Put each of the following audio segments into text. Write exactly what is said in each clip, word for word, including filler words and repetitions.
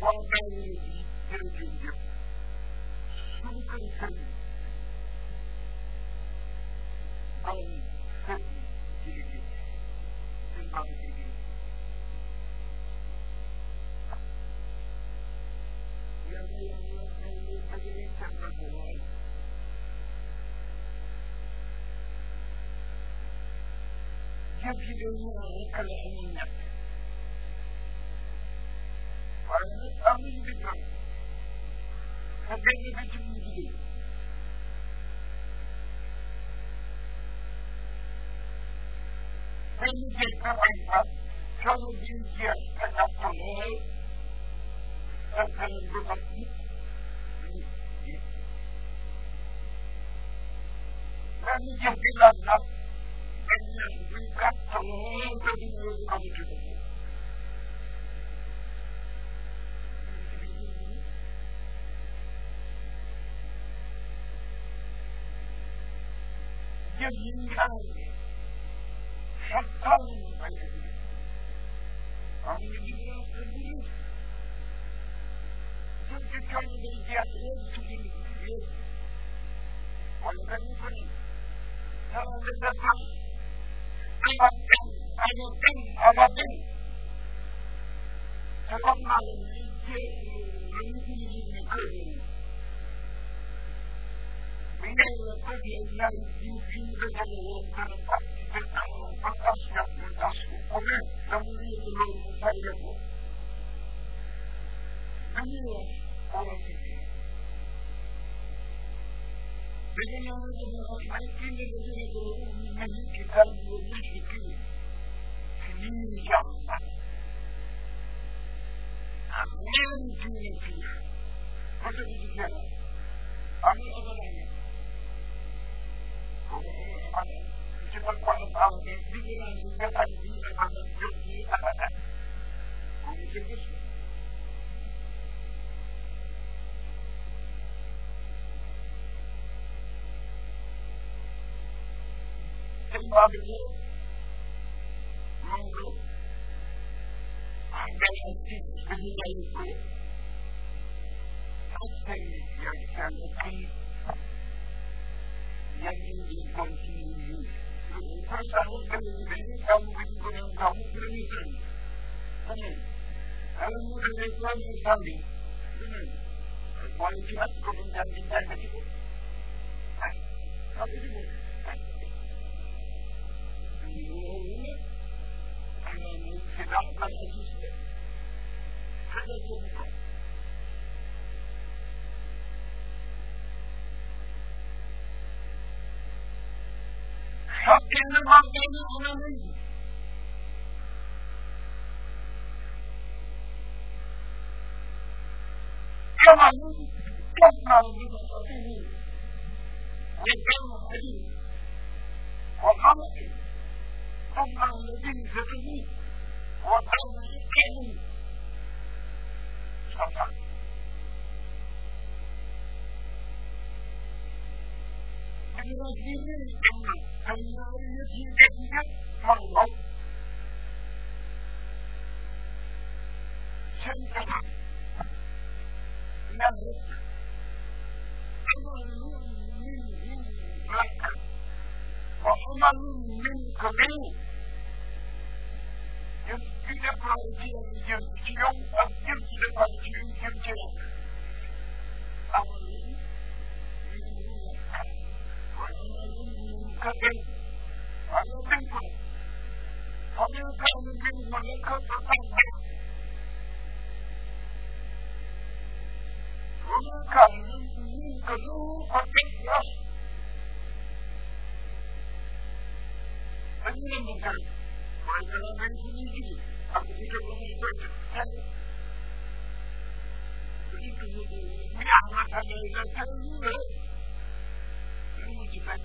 waaw daayira bi jërëjëf yëpp suñu kër sëriñ alam sëriñ jërëjëf sëñ Baba jërëjëf yàlla yàlla yàlla dajale seen rajo waay jëf yi day ñëw rek la amul ñett waaye nag am nañu di jot te benn bi ci mu jigéen benn jéeg ba ay at coono bi jeex te gàtt lool te kanam du mat nit benn jéeg bi laaj nag benn ñaar buy gàtt lool te du ñëw amatu ko jëf yi ñu xam ne xettal ñu bay am ñu di la ko dund jëf ci coono day jeex loolu ci dund bi yëpp wala dañu ko ni dara la defal abadan abadan abadan te xam naa la ni jéem la ñu ko ñu ne kër bi ngay la bëgg ñaar jiw fi ñu dajale woon dana participer ak ba tas ñax ñu tas ko ku ne dama yëg loolu mu fayal ko dañuy wax wala si fii dañu ñëw ñu def na sax ay kii ne dañu ne loolu ñu mel ni ki dal ñu ñu ci kii si li ñu jàmm ak ñeen jiw ne fii parce que di jël am na ëllëg ci ban wàllu baax bi liggéey naa si béykat bi ak am na jot yi ak ak ak moom la jëm gis sëñ Ba bi ko moom ko am benn ci bi ñu jël ko ak say yow seen kii yang ini continue. First tahun kemudian kamu berguna kamu bermitra. Amin. Kalau mudah berkuat bersama, kualitas kemudian tidak begitu. Tapi itu. Ini adalah sedang kasus. Ada juga. Sakin naman din ang naman. Kaya mo, kaya mo dito sa tini. Kaya mo dito. Kaya mo dito. Kaya mo dito sa tini. Kaya mo dito. Kaya mo Ini sebenarnya juga mau sentuhan dan وَحُمَلٌ مِّنْ كَبِيرٍ yang tidak perhatian yang cium dan yang tidak perhatian yang cium awal ini Kakek, ada tinggal. Kami akan menjadi mereka bertambah. Kami akan menjadi kedua kakeknya. Ini bukan mereka yang sendiri. Aku tidak berbicara. Begitu yang akan dilakukan juga. Ini menjadi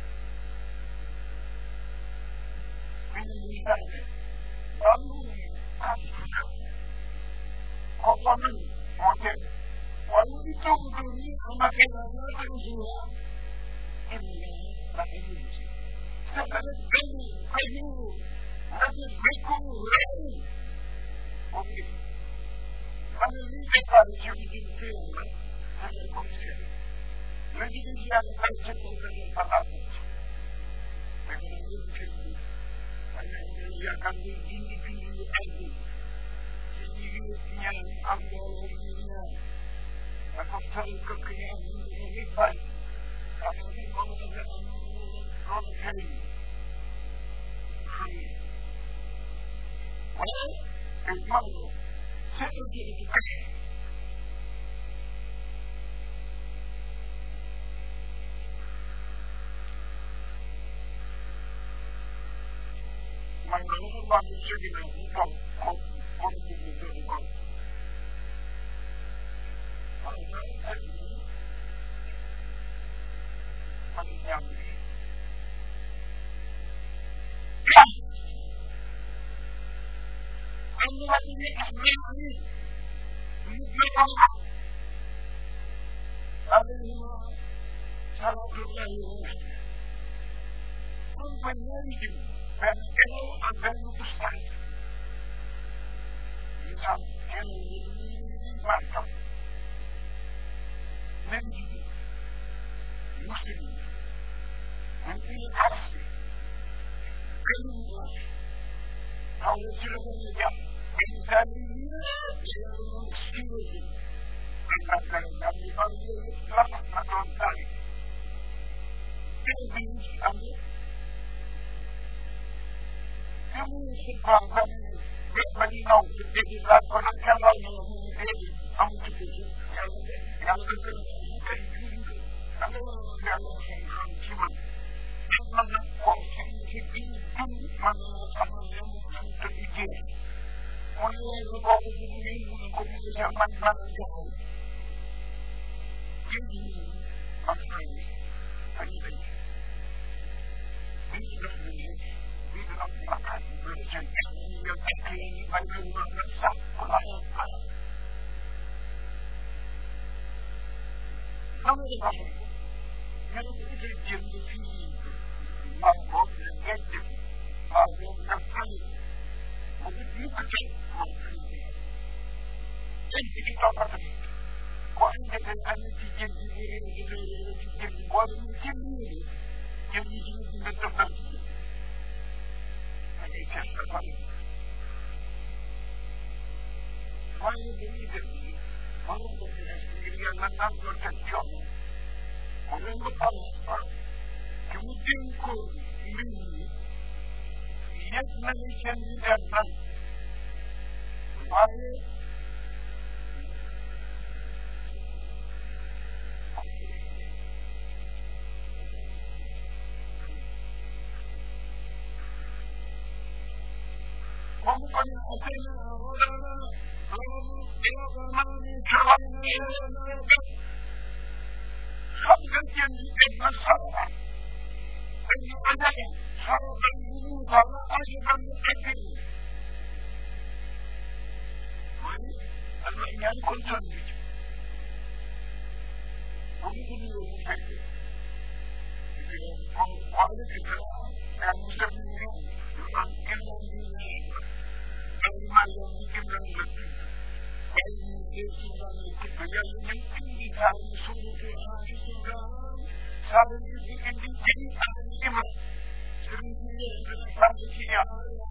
Ini lalu kasusnya, kopamen, oke, lalu itu begini semakin lama terus ini lagi ini, sekarang ini kayu, lagi beku lagi, oke, li déparé ci bi di teew la ak commission la di di yàlla ay ci ko dañu xalaat mais ñu ñu ci ay ay yaakaar ni dindi dindi yu ay ci ñu ñaan am loolu ñu ñaan dafa fay ko ki am ñu ngi bay ak ñu ko mo da am loolu xëy wala ay malo c'est ce qui est caché man ko ko ba ci ci ni ko ko ko ci ci ci ko man ñam ini lagi ni ini ini apa? Ada ni cara berlaku. Sebenarnya ini kalau ada urusan, misal ini mantap, nanti mesti nanti harus kalau kalau sudah menjadi misalnya yang sendiri akan kami panggil lapas atau tali. Jadi kami kami sedang berbagi nau jadi lakukan kalau yang menjadi kami itu yang yang terkait dengan kalau yang yang cuma mana konsep ini mana sama yang terjadi. Oleh sebab ini kami zaman masa jadi apa ini ini ini ini ini akan berjaya yang akhirnya bagi masa kelahirkan. Namun apa? Yang itu jadi mampu menjadi mampu terkait. Mungkin kecil, jadi kita akan kau ingin anda cincin diri diri cincin kau cincin diri yang di sini betul betul. Ada cerita apa? Kau ini jadi, kau ini sendiri yang menang berkecil. Kau ini apa? Kemudian kau ini yang Malaysia di dalam wahai kamu kan yang di masalah ini ada kalau ini kalau ada kamu kecil, mana ada yang konsen itu, kamu ini yang kecil, kalau ada kita yang sendiri, yang kita ini, yang mana yang kita lebih, yang kita lebih, yang mungkin kita suruh hari sudah, saling bikin bikin ada lima. Ini strategi yang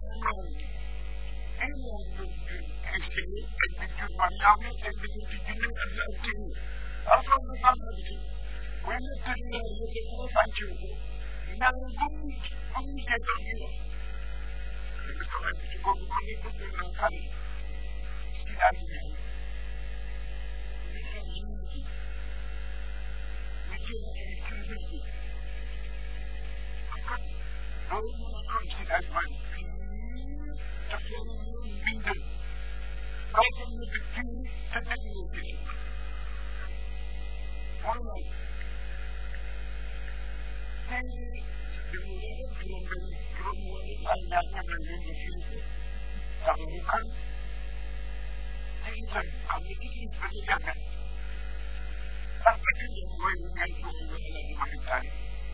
ini Kristen itu banyak yang dijual adalah itu. Apa nama itu? When itu dia itu pancu. Nanggung bumi jatuh dia. Itu kalau itu bukan itu dengan kali. Tidak ada. Itu itu itu. Kalau makan si Azman, tapi orang bingung. Kalau kamu bikin, saya bikin. Orang ini dimulai belum belum banyaknya banyaknya sini. Tapi bukan, tidak kami ini berjalan. Tapi yang boleh yang boleh lagi makan.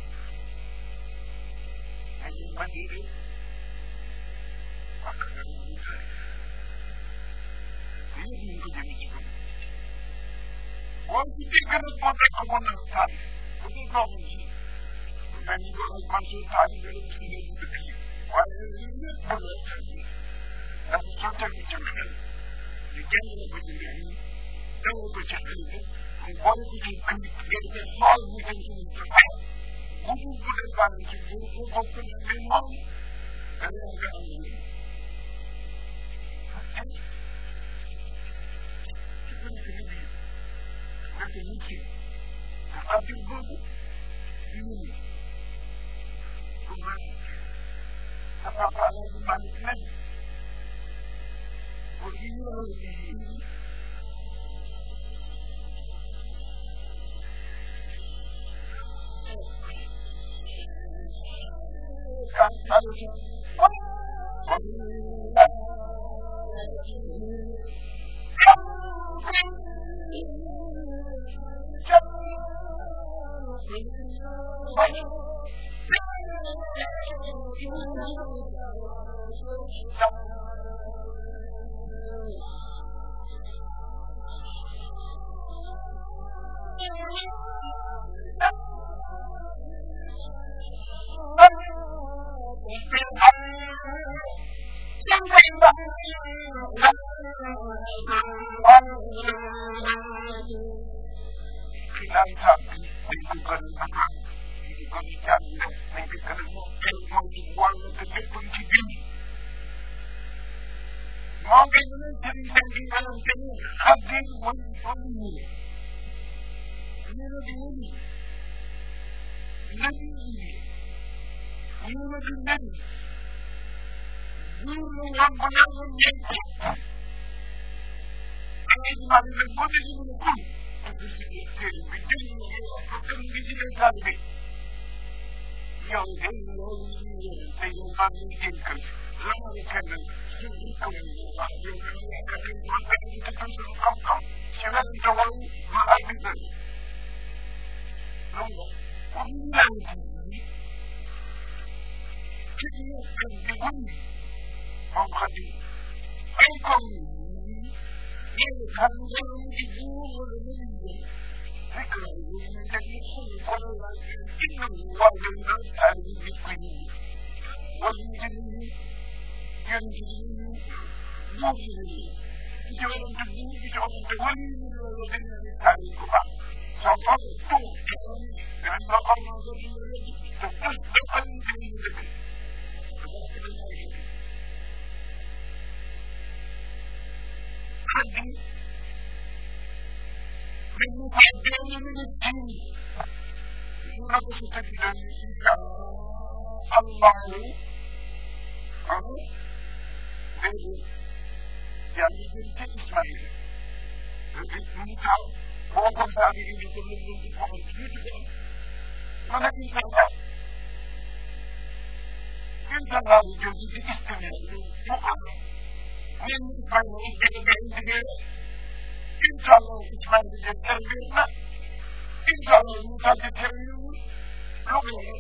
Hanya mandiri akan mencari. Ini menjadi sebuah waaye bu dee gën a bon rek amoon na taal bu dee doomu ji mais ñu doon man suñu taal yi gën a ci ngeen dëkk yi waaye ñun ñëpp bëgg la taal yi dafa soo tegu ci xel ñu génn ko ci mbir yi teewul ko ci xel yi mu boole ko ci andi gerte xool mu dem ci ñu taal bu mu bu dee baal ci bu bu bokk na mais moom da ngay nga am ñu Nanti mungkin tapi begitu ini cuma apa-apa lagi balik lagi begini lagi kan harusnya Kita tapi bukan bukan bukan cari nanti kalau mungkin mau dibuang untuk kunci ini. Mungkin ini jadi jadi kalau jadi hadir wanita ini. Ini lagi ini. Lagi ini. Ini lagi ini. Guru yang benar menjadi. Ini masih lebih dari pun. Yang ini yang kami inginkan, lama kami inginkan yang kami akan inginkan kita terus kau jangan jawab maafkan. Lalu kemudian kita akan dibuat mengkaji engkau ini kami yang dibuat Jika menjadi sumber itu warga dari ini, warga ini yang ini mungkin jangan dulu jangan dulu dengan dari kita. Sampai itu dengan bakal menjadi tetap depan ini. Jadi Menuju menuju Kenapa kita tidak menginginkan Allah Allah Jadi Yang dibenci Ismail Jadi minta Walaupun saat ini Itu menunjuk Allah juga Mana kita tahu Kita lalu jadi istimewa Bukan Ini banyak Ini Insyaallah Ismail bisa terbina Insyaallah Musa diterima Lalu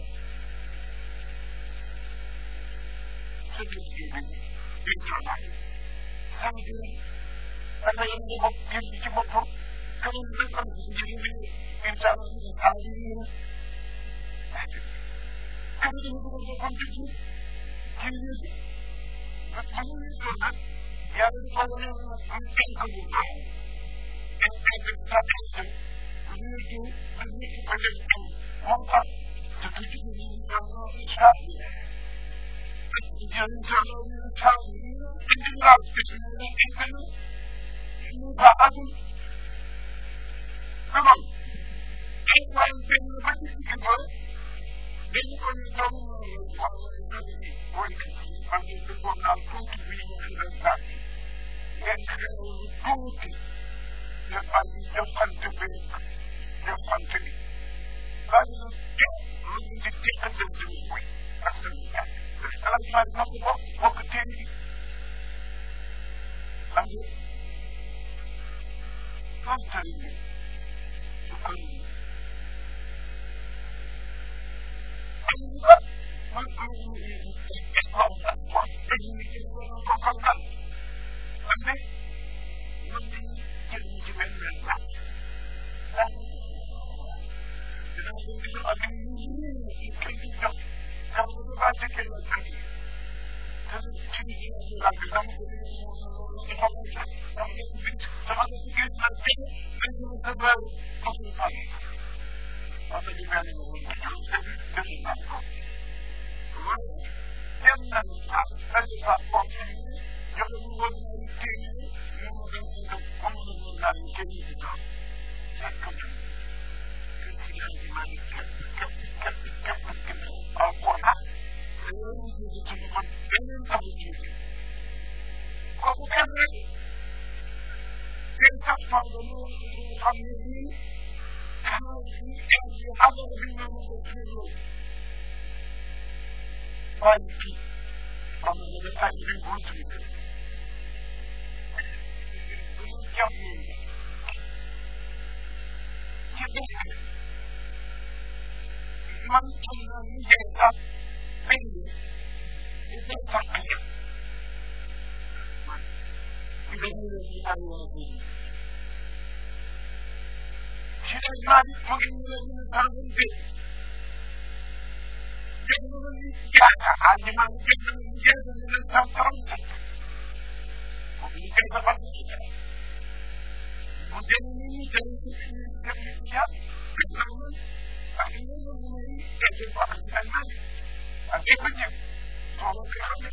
Sedikit ini Insyaallah Sambil Ada yang dibuat Yang dibuat Kalau mereka sendiri Insyaallah Hari ini Kami dibuat Kontribusi Kini Kami dibuat Yang dibuat Mungkin kemudian And the tradition, we need to make it better to one part to do the travel. The young travel, the travel, and the love is even you are able. Come on. And one thing about the people, then you can go one can see, and the people are going to be in the party. And they will go to yang paling depan terbaik, yang paling lalu dia menjadikan dan semua asalnya. Dalam hal itu waktu ini, lalu lancar ini bukan anda mengalami Islam dan ini kita lakukan, anda jadi Jadi ak dama ko ci xam dama ko ci dama ko ci gis ak ci dañ ko tëbal ko ci fa parce que ñu mel ni ñu def na ko dem na ak ak fa ko yo ko ñu won ci ñu mo gën ci ko mo ñu na ñu ci ci ko c'est comme ça que ci la di mani que que que que encore loolu ñu ci ko beneen sabu ci ko ko kenn rek den sax fa do ñu xam ni ni xam ni ci abo bi ñu mo ko ci ñu ay ci am na de ay ñu ko ci ñu jam ni ci dëkk man ci ñu jël quindi il è fatto io mi vedo di parlare di ci sono stati pochi minuti di tanto in più vedono di chiara anche ma non vedono di chiara nel santo come di chiara partita non devono iniziare di chiara pensano a che non mi è che fa finalmente anche quindi sono che hanno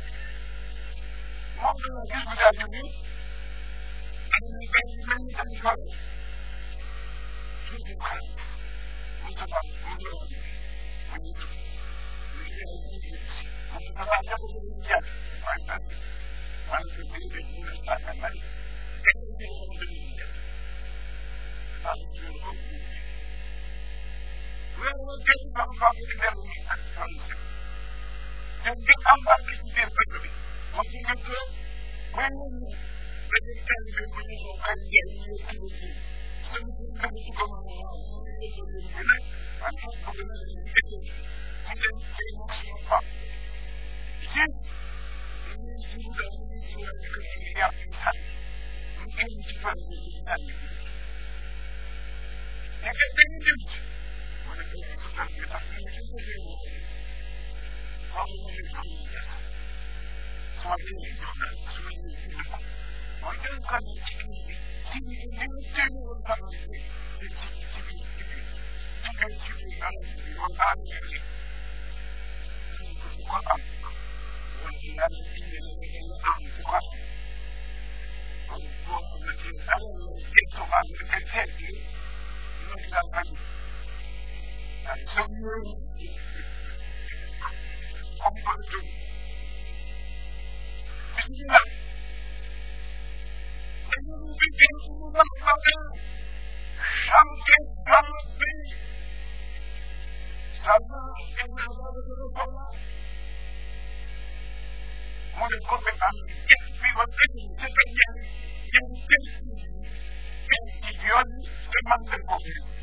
molto di discutere di e mi vengono in tanti cose tutti quanti molto fatto molto bene quindi molto bene dopo che mi piace quando si vede una stata male e quindi non mi piace tanto io non mi piace quello che si fa fare di bello mi piace and get out of this deal quickly. Once you get to it, when you let me tell you when you go and get you to the team. So you can come to come along, you get to the winner, and just put them in the kitchen, and then they must not pop. See? You need to do that, you need to learn because you have to stand. You can't just run with this standing. You can take a gift. When it comes to that, you have to make it easy. How do you do this? So I did it. So I did it. I don't come to chicken. See, you can do it one time a day. You can do it. You can do it one time a day. You can do it. When you have to be in the arm to come. I don't know. Get to us. You can tell you. You know what I'm saying? And so you comparto bismillah dañu bëgg ñu wax wax champion champion sama inna Allah mo ne ko be am yépp bi wa dañu ci dañu yépp ci ci yoon te man de ko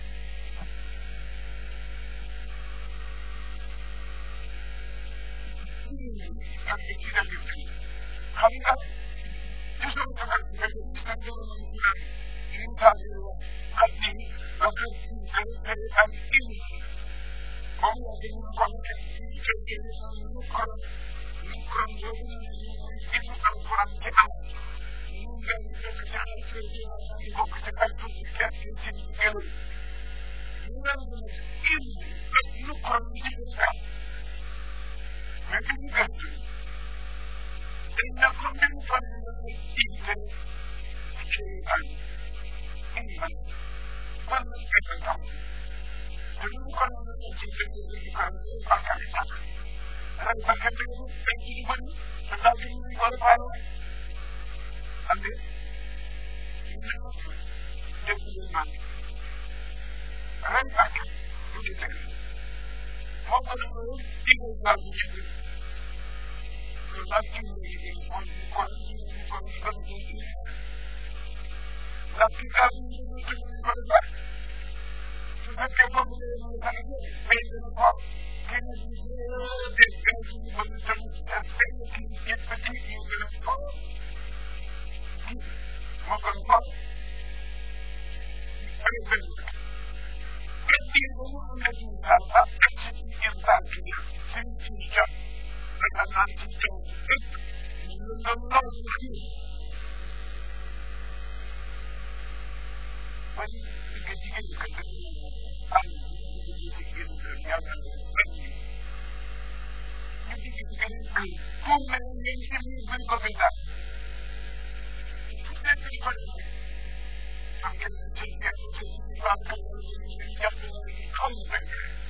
ak ci ci dem xam nga ci so ko ak ci ci tam do ñu naan ñu taal ak ni ak ci ak ak ci moom la ñu ko ci ci ci ñu ko ñu ko ñu ci ci am quran ci am ñu ngeen ci ci am ci ñu ko ci ak ci ci ci ci gëlu ñu ngeen ci ñu ko ci ci mais que vous gâtez. Et il y a combien de fois que vous avez dit que c'est un humain. Quand vous faites un temps, je vous connais le petit peu de vous connaître par caractère. Alors, par caractère, vous faites du bon, je vous ai dit que vous parlez. Allez, il y a un peu de vous demander. Rien par caractère, vous êtes moi, je veux dire que vous avez dit que vous avez dit que vous avez dit que vous avez dit que la plupart de nous ne connaissent pas. Je veux que vous vous avez dit, mais je ne vois que nous disons des gens qui nous donnent des affaires qui nous viennent petits, qui nous connaissent pas. Moi, je ne vois pas. Allez, venez. Questi uno ne dica la precisione in pratica, semplice, la canzone, bari nga jigéen ñi kat dañu am ñu ci génn kër yàlla bañ ñu ñu ci ci gën kër pour mel ni ngeen ci ñu buñ ko fi daal nekk ci fan xam ngeen ci nekk ci waa kër ñu jàpp xam rek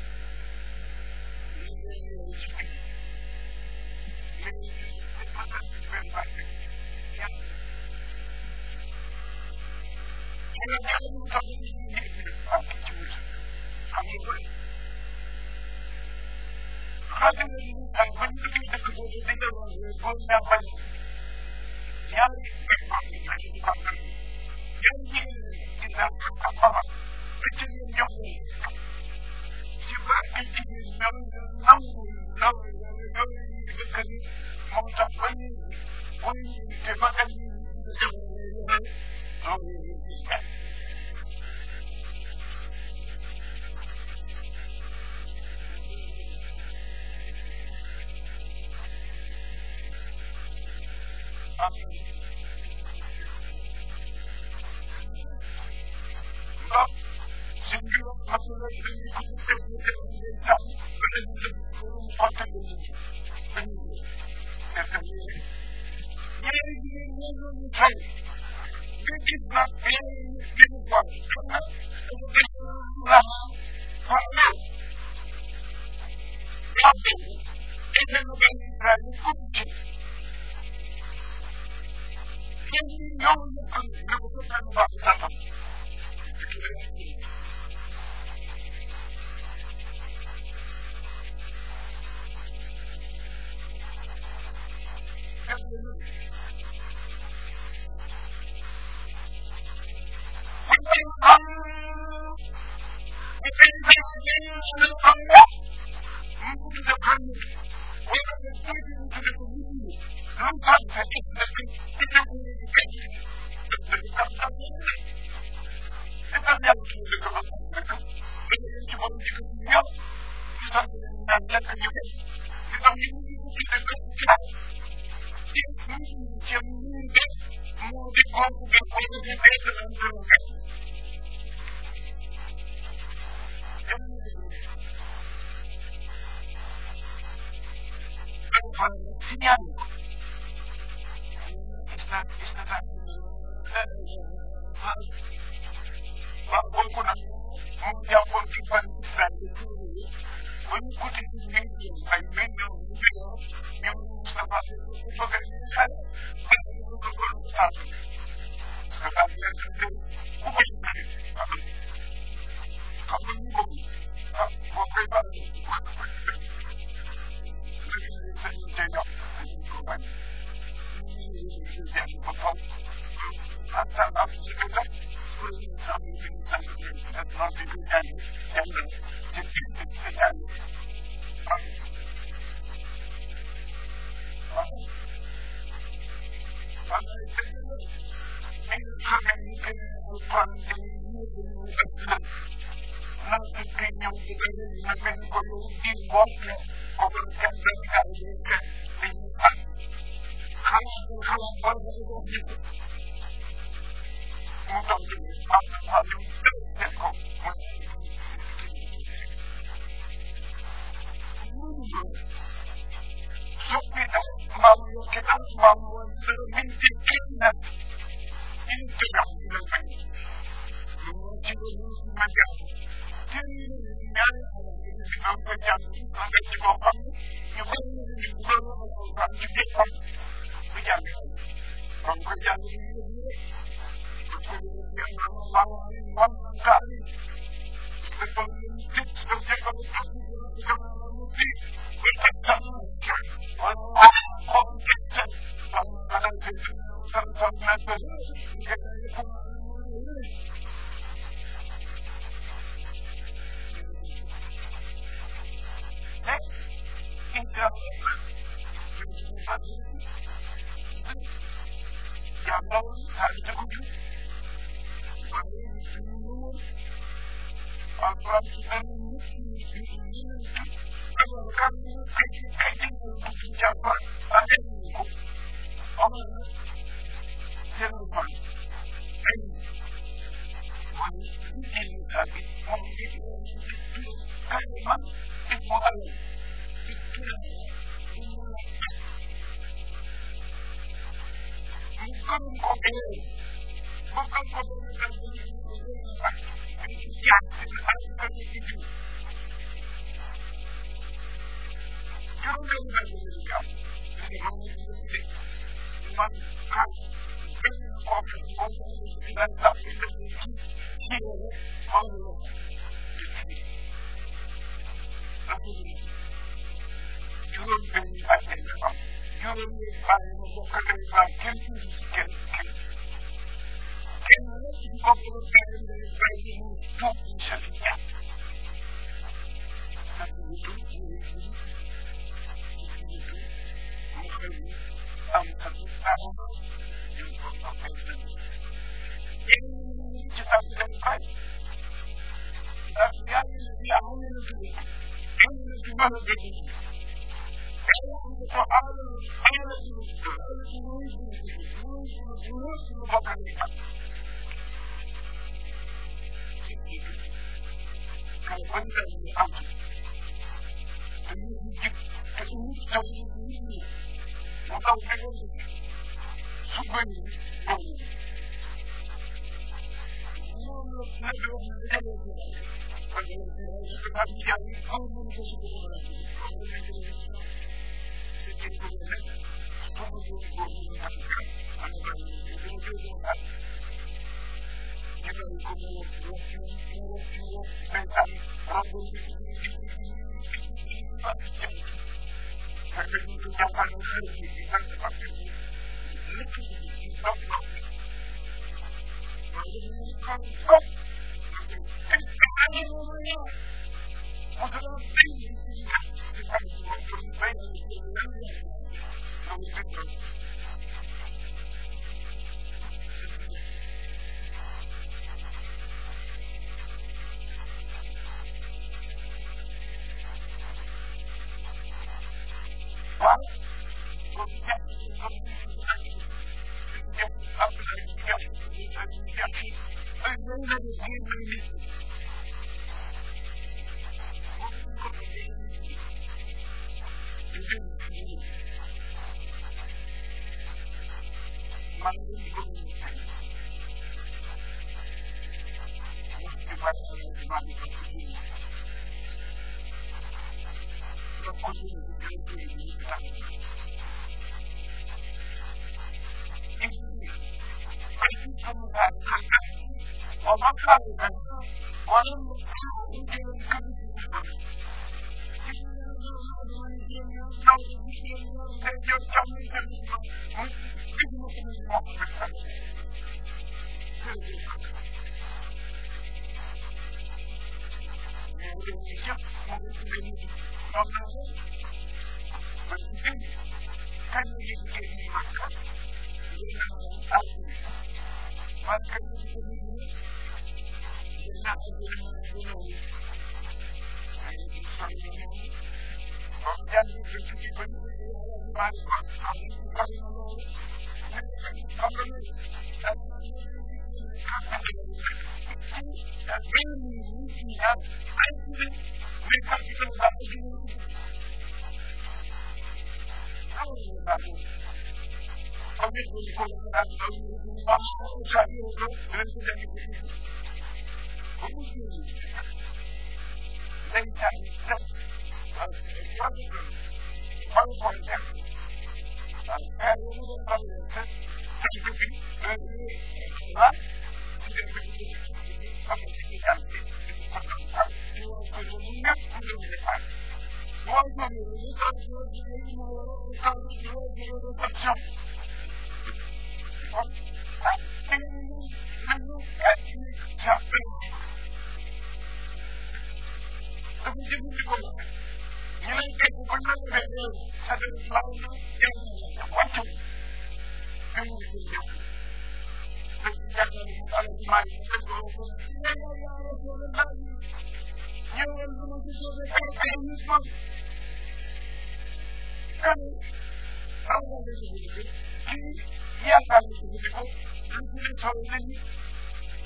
ñu ñu ci biir mais c'est pas ça que je vais passer yàlla Saya jangan sampai ini aku cuma kami boleh. Ada yang akan kita kemudian tidak boleh apa yang memang kita lakukan. Yang kita apa kecil yang sebab kecil yang namun namun namun bukan mau sampai pun sebabkan Oh, yes. Nah, sehingga masalah ini kita tidak berkata ini. Saya tanya, yang ini yang saya This is not very difficult. This is not hard. Nothing. It is not very good. If you know you can do something about that, Sinyal. Istat, istat. Walaupun mau jawab tiban Islam itu, mengikuti minggu, baik minggu, yang Mustafa itu bagaimana? Betul-betul satu. Sekarang yang itu, ubah. Kamu minggu, pakai baju. Saya tidak berkorban. Yang betul, asal aku sudah sampai sampai nanti yang yang jadi sedang. Nanti kenyang juga dengan kondisi bosnya. Memberikan berkat juga lingkungan. Hal-hal baru itu. Untuk hal-hal yang terjadi. Supaya malu kita malu terminti ingat. Ini juga lebih. Menunjukkan semangat. Dengan apa yang ada di bawah yang berubah menjadi berjalan. Berjalan ini yang lawan kali berbentuk sebagai kebutuhan mesti berkaitan dengan konteks dan ada sesuatu yang Hingga yang lalu hari itu apa yang kalau kamu kaji untuk mencapai ada itu Allah siapa ini carrément il faut aller ci turam ñu mun a ñu gën ko béyee ba gën ko béyee ba ñu ñu ko gën a baax ñu ci jaar ci ay kër yi ci jiw juróom benn bàyyi la ñu am ñu xam ne ñu ngi dégg man xaar benn kooku moom di la tax di def ci ci yooyu xam nga loolu juróom benn bàyyi la am juróom benn bàyyi la bokk ak ay bàyyi kenn ci kenn kenn kenn ci bopp la benn benn bàyyi mu toog ci sa ñaar sa ñu tu ñu ñu mu xel am ak am ñu ko am yenn ci am dañ fay ndax yaa ngi ci amoon na ci yenn ci mën a dégg yàlla am ko am am na ci ci muy muy muy suñu bokkal yi am kan ban da ñu am te ñu jik te ñu taw ñu ñu mu taw ak su bëri am moom la na do na ko parce que je pas dit à lui comme nous nous sommes comme ça comme nous nous c'est tout le monde pour nous pour nous en tout cas en tout cas nous devons pas je veux comme nous nous nous nous maintenant rendons parce que nous ne sommes pas nous qui parce que parce que le tout est pas non comme comme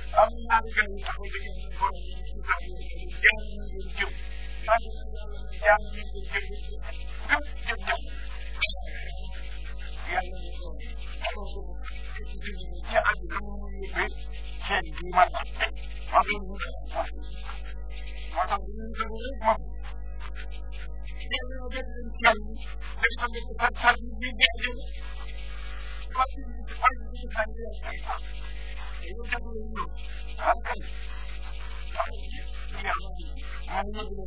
am naa di gën a taxaw di gën a bon ci tax yi jàng ñu ngi jëm jàng jàng ñu ngi jëm jëm jëm jëm yàlla ñu ko xaw ci ak lu mu yóbbee seen bi ma tax ma gën mu tax moo tax ñu ngi ko rek moom yàlla ñu gën leen ci yàlla def sa mbir sa sa bi bi jëm parce que ay bi sa ñu ay tax ñu def lu ñu ak kay yàlla ma ñu ñu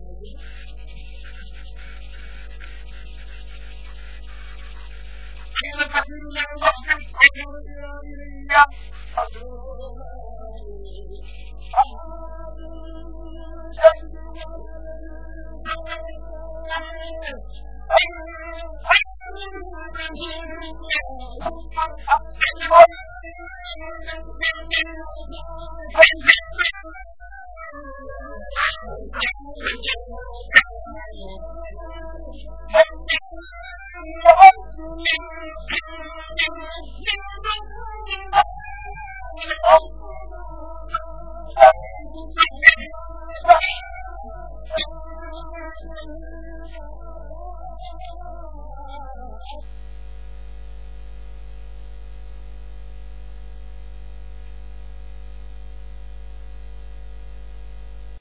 إذا كثير من الوقت يجب إلي